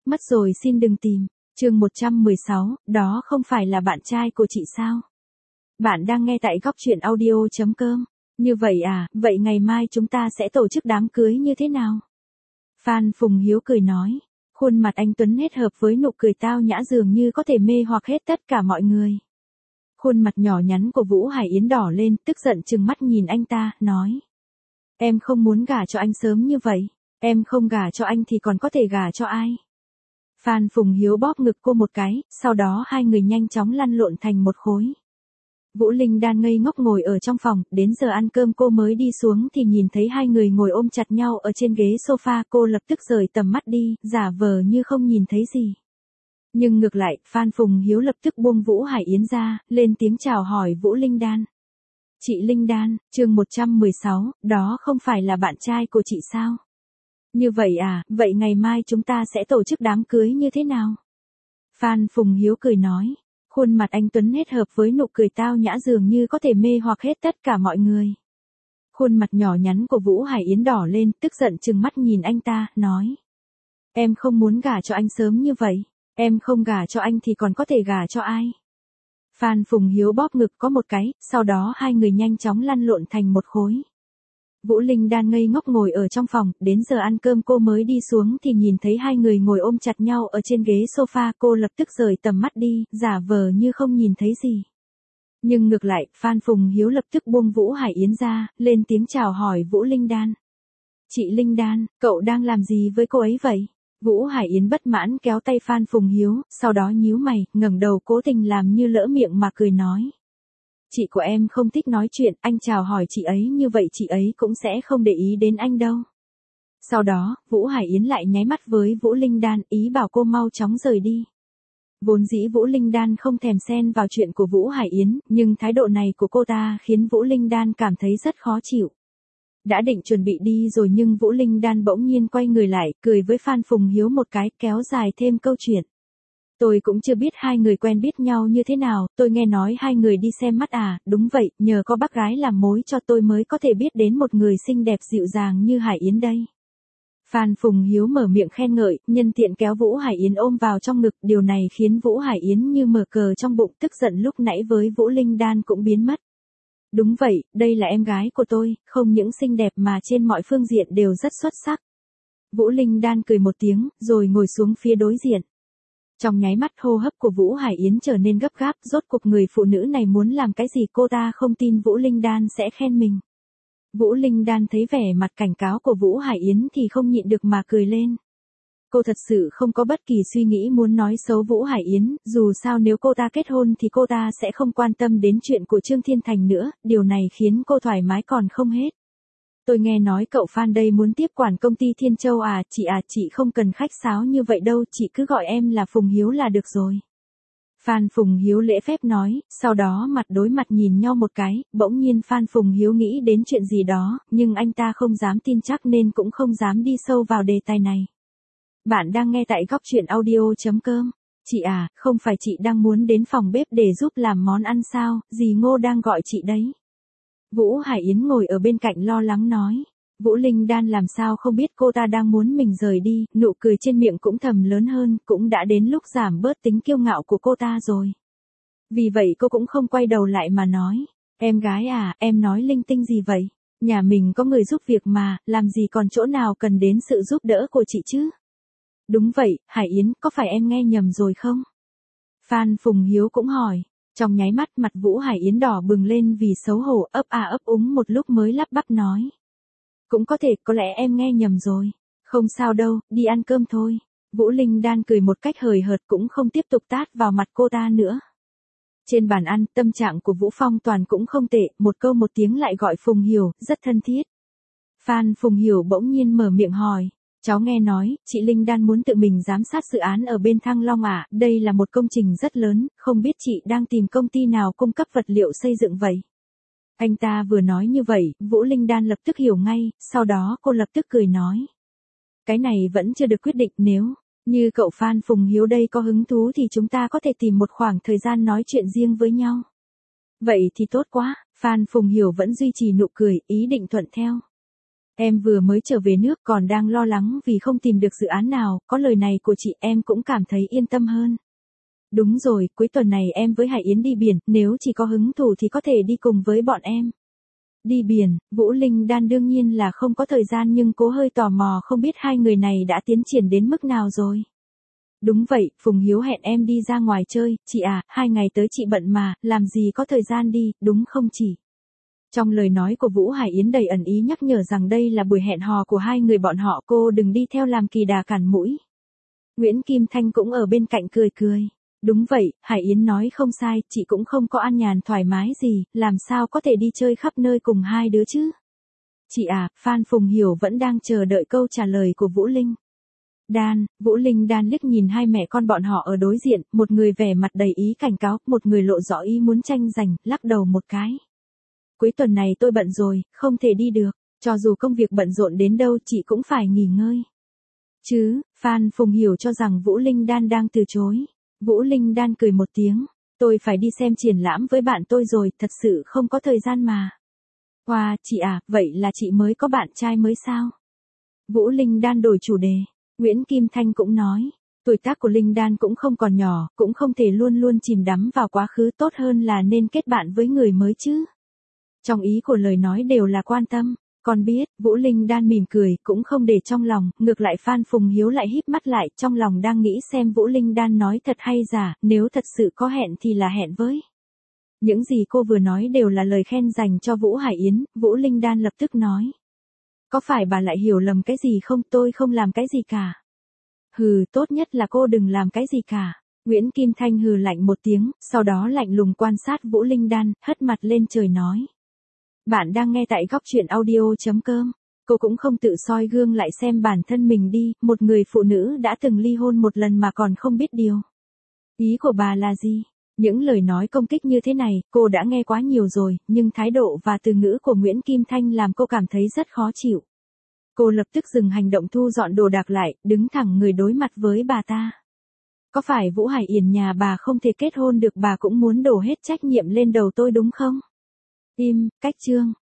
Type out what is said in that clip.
Mất rồi xin đừng tìm. Chương 116, đó không phải là bạn trai của chị sao? Bạn đang nghe tại góc truyện audio.com. Như vậy à, vậy ngày mai chúng ta sẽ tổ chức đám cưới như thế nào? Phan Phùng Hiếu cười nói. Khuôn mặt anh Tuấn hết hợp với nụ cười tao nhã dường như có thể mê hoặc hết tất cả mọi người. Khuôn mặt nhỏ nhắn của Vũ Hải Yến đỏ lên, tức giận trừng mắt nhìn anh ta, nói. Em không muốn gả cho anh sớm như vậy. Em không gả cho anh thì còn có thể gả cho ai? Phan Phùng Hiếu bóp ngực cô một cái, sau đó hai người nhanh chóng lăn lộn thành một khối. Vũ Linh Đan ngây ngốc ngồi ở trong phòng, đến giờ ăn cơm cô mới đi xuống thì nhìn thấy hai người ngồi ôm chặt nhau ở trên ghế sofa, cô lập tức rời tầm mắt đi, giả vờ như không nhìn thấy gì. Nhưng ngược lại, Phan Phùng Hiếu lập tức buông Vũ Hải Yến ra, lên tiếng chào hỏi Vũ Linh Đan. Chị Linh Đan, chương 116, đó không phải là bạn trai của chị sao? Như vậy à, vậy ngày mai chúng ta sẽ tổ chức đám cưới như thế nào? Phan Phùng Hiếu cười nói. Khuôn mặt anh Tuấn hết hợp với nụ cười tao nhã dường như có thể mê hoặc hết tất cả mọi người. Khuôn mặt nhỏ nhắn của Vũ Hải Yến đỏ lên, tức giận trừng mắt nhìn anh ta, nói. Em không muốn gả cho anh sớm như vậy. Em không gả cho anh thì còn có thể gả cho ai? Phan Phùng Hiếu bóp ngực có một cái, sau đó hai người nhanh chóng lăn lộn thành một khối. Vũ Linh Đan ngây ngốc ngồi ở trong phòng, đến giờ ăn cơm cô mới đi xuống thì nhìn thấy hai người ngồi ôm chặt nhau ở trên ghế sofa, cô lập tức rời tầm mắt đi, giả vờ như không nhìn thấy gì. Nhưng ngược lại, Phan Phùng Hiếu lập tức buông Vũ Hải Yến ra, lên tiếng chào hỏi Vũ Linh Đan. Chị Linh Đan, cậu đang làm gì với cô ấy vậy? Vũ Hải Yến bất mãn kéo tay Phan Phùng Hiếu, sau đó nhíu mày, ngẩng đầu cố tình làm như lỡ miệng mà cười nói. Chị của em không thích nói chuyện, anh chào hỏi chị ấy như vậy chị ấy cũng sẽ không để ý đến anh đâu. Sau đó, Vũ Hải Yến lại nháy mắt với Vũ Linh Đan, ý bảo cô mau chóng rời đi. Vốn dĩ Vũ Linh Đan không thèm xen vào chuyện của Vũ Hải Yến, nhưng thái độ này của cô ta khiến Vũ Linh Đan cảm thấy rất khó chịu. Đã định chuẩn bị đi rồi nhưng Vũ Linh Đan bỗng nhiên quay người lại, cười với Phan Phùng Hiếu một cái, kéo dài thêm câu chuyện. Tôi cũng chưa biết hai người quen biết nhau như thế nào, tôi nghe nói hai người đi xem mắt à, đúng vậy, nhờ có bác gái làm mối cho tôi mới có thể biết đến một người xinh đẹp dịu dàng như Hải Yến đây. Phan Phùng Hiếu mở miệng khen ngợi, nhân tiện kéo Vũ Hải Yến ôm vào trong ngực, điều này khiến Vũ Hải Yến như mở cờ trong bụng, tức giận lúc nãy với Vũ Linh Đan cũng biến mất. Đúng vậy, đây là em gái của tôi, không những xinh đẹp mà trên mọi phương diện đều rất xuất sắc. Vũ Linh Đan cười một tiếng, rồi ngồi xuống phía đối diện. Trong nháy mắt hô hấp của Vũ Hải Yến trở nên gấp gáp, rốt cuộc người phụ nữ này muốn làm cái gì cô ta không tin Vũ Linh Đan sẽ khen mình. Vũ Linh Đan thấy vẻ mặt cảnh cáo của Vũ Hải Yến thì không nhịn được mà cười lên. Cô thật sự không có bất kỳ suy nghĩ muốn nói xấu Vũ Hải Yến, dù sao nếu cô ta kết hôn thì cô ta sẽ không quan tâm đến chuyện của Trương Thiên Thành nữa, điều này khiến cô thoải mái còn không hết. Tôi nghe nói cậu Phan đây muốn tiếp quản công ty Thiên Châu à, chị không cần khách sáo như vậy đâu, chị cứ gọi em là Phùng Hiếu là được rồi. Phan Phùng Hiếu lễ phép nói, sau đó mặt đối mặt nhìn nhau một cái, bỗng nhiên Phan Phùng Hiếu nghĩ đến chuyện gì đó, nhưng anh ta không dám tin chắc nên cũng không dám đi sâu vào đề tài này. Bạn đang nghe tại góc truyện audio.com. Chị à, không phải chị đang muốn đến phòng bếp để giúp làm món ăn sao, dì Ngô đang gọi chị đấy. Vũ Hải Yến ngồi ở bên cạnh lo lắng nói. Vũ Linh Đan làm sao không biết cô ta đang muốn mình rời đi, nụ cười trên miệng cũng thầm lớn hơn, cũng đã đến lúc giảm bớt tính kiêu ngạo của cô ta rồi. Vì vậy cô cũng không quay đầu lại mà nói. Em gái à, em nói linh tinh gì vậy? Nhà mình có người giúp việc mà, làm gì còn chỗ nào cần đến sự giúp đỡ của chị chứ? Đúng vậy, Hải Yến, có phải em nghe nhầm rồi không? Phan Phùng Hiếu cũng hỏi. Trong nháy mắt mặt Vũ Hải Yến đỏ bừng lên vì xấu hổ, ấp a ấp úng một lúc mới lắp bắp nói. Cũng có thể, có lẽ em nghe nhầm rồi. Không sao đâu, đi ăn cơm thôi. Vũ Linh Đan cười một cách hời hợt cũng không tiếp tục tát vào mặt cô ta nữa. Trên bàn ăn, tâm trạng của Vũ Phong Toàn cũng không tệ, một câu một tiếng lại gọi Phùng Hiểu, rất thân thiết. Phan Phùng Hiểu bỗng nhiên mở miệng hỏi. Cháu nghe nói, chị Linh Đan muốn tự mình giám sát dự án ở bên Thăng Long à, đây là một công trình rất lớn, không biết chị đang tìm công ty nào cung cấp vật liệu xây dựng vậy. Anh ta vừa nói như vậy, Vũ Linh Đan lập tức hiểu ngay, sau đó cô lập tức cười nói. Cái này vẫn chưa được quyết định, nếu như cậu Phan Phùng Hiếu đây có hứng thú thì chúng ta có thể tìm một khoảng thời gian nói chuyện riêng với nhau. Vậy thì tốt quá, Phan Phùng Hiểu vẫn duy trì nụ cười, ý định thuận theo. Em vừa mới trở về nước còn đang lo lắng vì không tìm được dự án nào, có lời này của chị em cũng cảm thấy yên tâm hơn. Đúng rồi, cuối tuần này em với Hải Yến đi biển, nếu chị có hứng thú thì có thể đi cùng với bọn em. Đi biển, Vũ Linh Đan đương nhiên là không có thời gian nhưng cô hơi tò mò không biết hai người này đã tiến triển đến mức nào rồi. Đúng vậy, Phùng Hiếu hẹn em đi ra ngoài chơi, chị à, 2 ngày tới chị bận mà, làm gì có thời gian đi, đúng không chị? Trong lời nói của Vũ Hải Yến đầy ẩn ý nhắc nhở rằng đây là buổi hẹn hò của hai người bọn họ, cô đừng đi theo làm kỳ đà cản mũi. Nguyễn Kim Thanh cũng ở bên cạnh cười cười. Đúng vậy, Hải Yến nói không sai, chị cũng không có an nhàn thoải mái gì, làm sao có thể đi chơi khắp nơi cùng hai đứa chứ? Chị à, Phan Phùng Hiểu vẫn đang chờ đợi câu trả lời của Vũ Linh Đan. Vũ Linh Đan liếc nhìn hai mẹ con bọn họ ở đối diện, một người vẻ mặt đầy ý cảnh cáo, một người lộ rõ ý muốn tranh giành, lắc đầu một cái. Cuối tuần này tôi bận rồi, không thể đi được, cho dù công việc bận rộn đến đâu chị cũng phải nghỉ ngơi. Chứ, Phan Phùng Hiểu cho rằng Vũ Linh Đan đang từ chối. Vũ Linh Đan cười một tiếng, tôi phải đi xem triển lãm với bạn tôi rồi, thật sự không có thời gian mà. Wow, chị à, vậy là chị mới có bạn trai mới sao? Vũ Linh Đan đổi chủ đề. Nguyễn Kim Thanh cũng nói, tuổi tác của Linh Đan cũng không còn nhỏ, cũng không thể luôn luôn chìm đắm vào quá khứ, tốt hơn là nên kết bạn với người mới chứ. Trong ý của lời nói đều là quan tâm, con biết, Vũ Linh Đan mỉm cười, cũng không để trong lòng, ngược lại Phan Phùng Hiếu lại híp mắt lại, trong lòng đang nghĩ xem Vũ Linh Đan nói thật hay giả, nếu thật sự có hẹn thì là hẹn với. Những gì cô vừa nói đều là lời khen dành cho Vũ Hải Yến, Vũ Linh Đan lập tức nói. Có phải bà lại hiểu lầm cái gì không, tôi không làm cái gì cả. Hừ, tốt nhất là cô đừng làm cái gì cả. Nguyễn Kim Thanh hừ lạnh một tiếng, sau đó lạnh lùng quan sát Vũ Linh Đan, hất mặt lên trời nói. Bạn đang nghe tại góc truyện audio.com. Cô cũng không tự soi gương lại xem bản thân mình đi, một người phụ nữ đã từng ly hôn một lần mà còn không biết điều. Ý của bà là gì? Những lời nói công kích như thế này, cô đã nghe quá nhiều rồi, nhưng thái độ và từ ngữ của Nguyễn Kim Thanh làm cô cảm thấy rất khó chịu. Cô lập tức dừng hành động thu dọn đồ đạc lại, đứng thẳng người đối mặt với bà ta. Có phải Vũ Hải Yến nhà bà không thể kết hôn được, bà cũng muốn đổ hết trách nhiệm lên đầu tôi đúng không? Im, cách chương.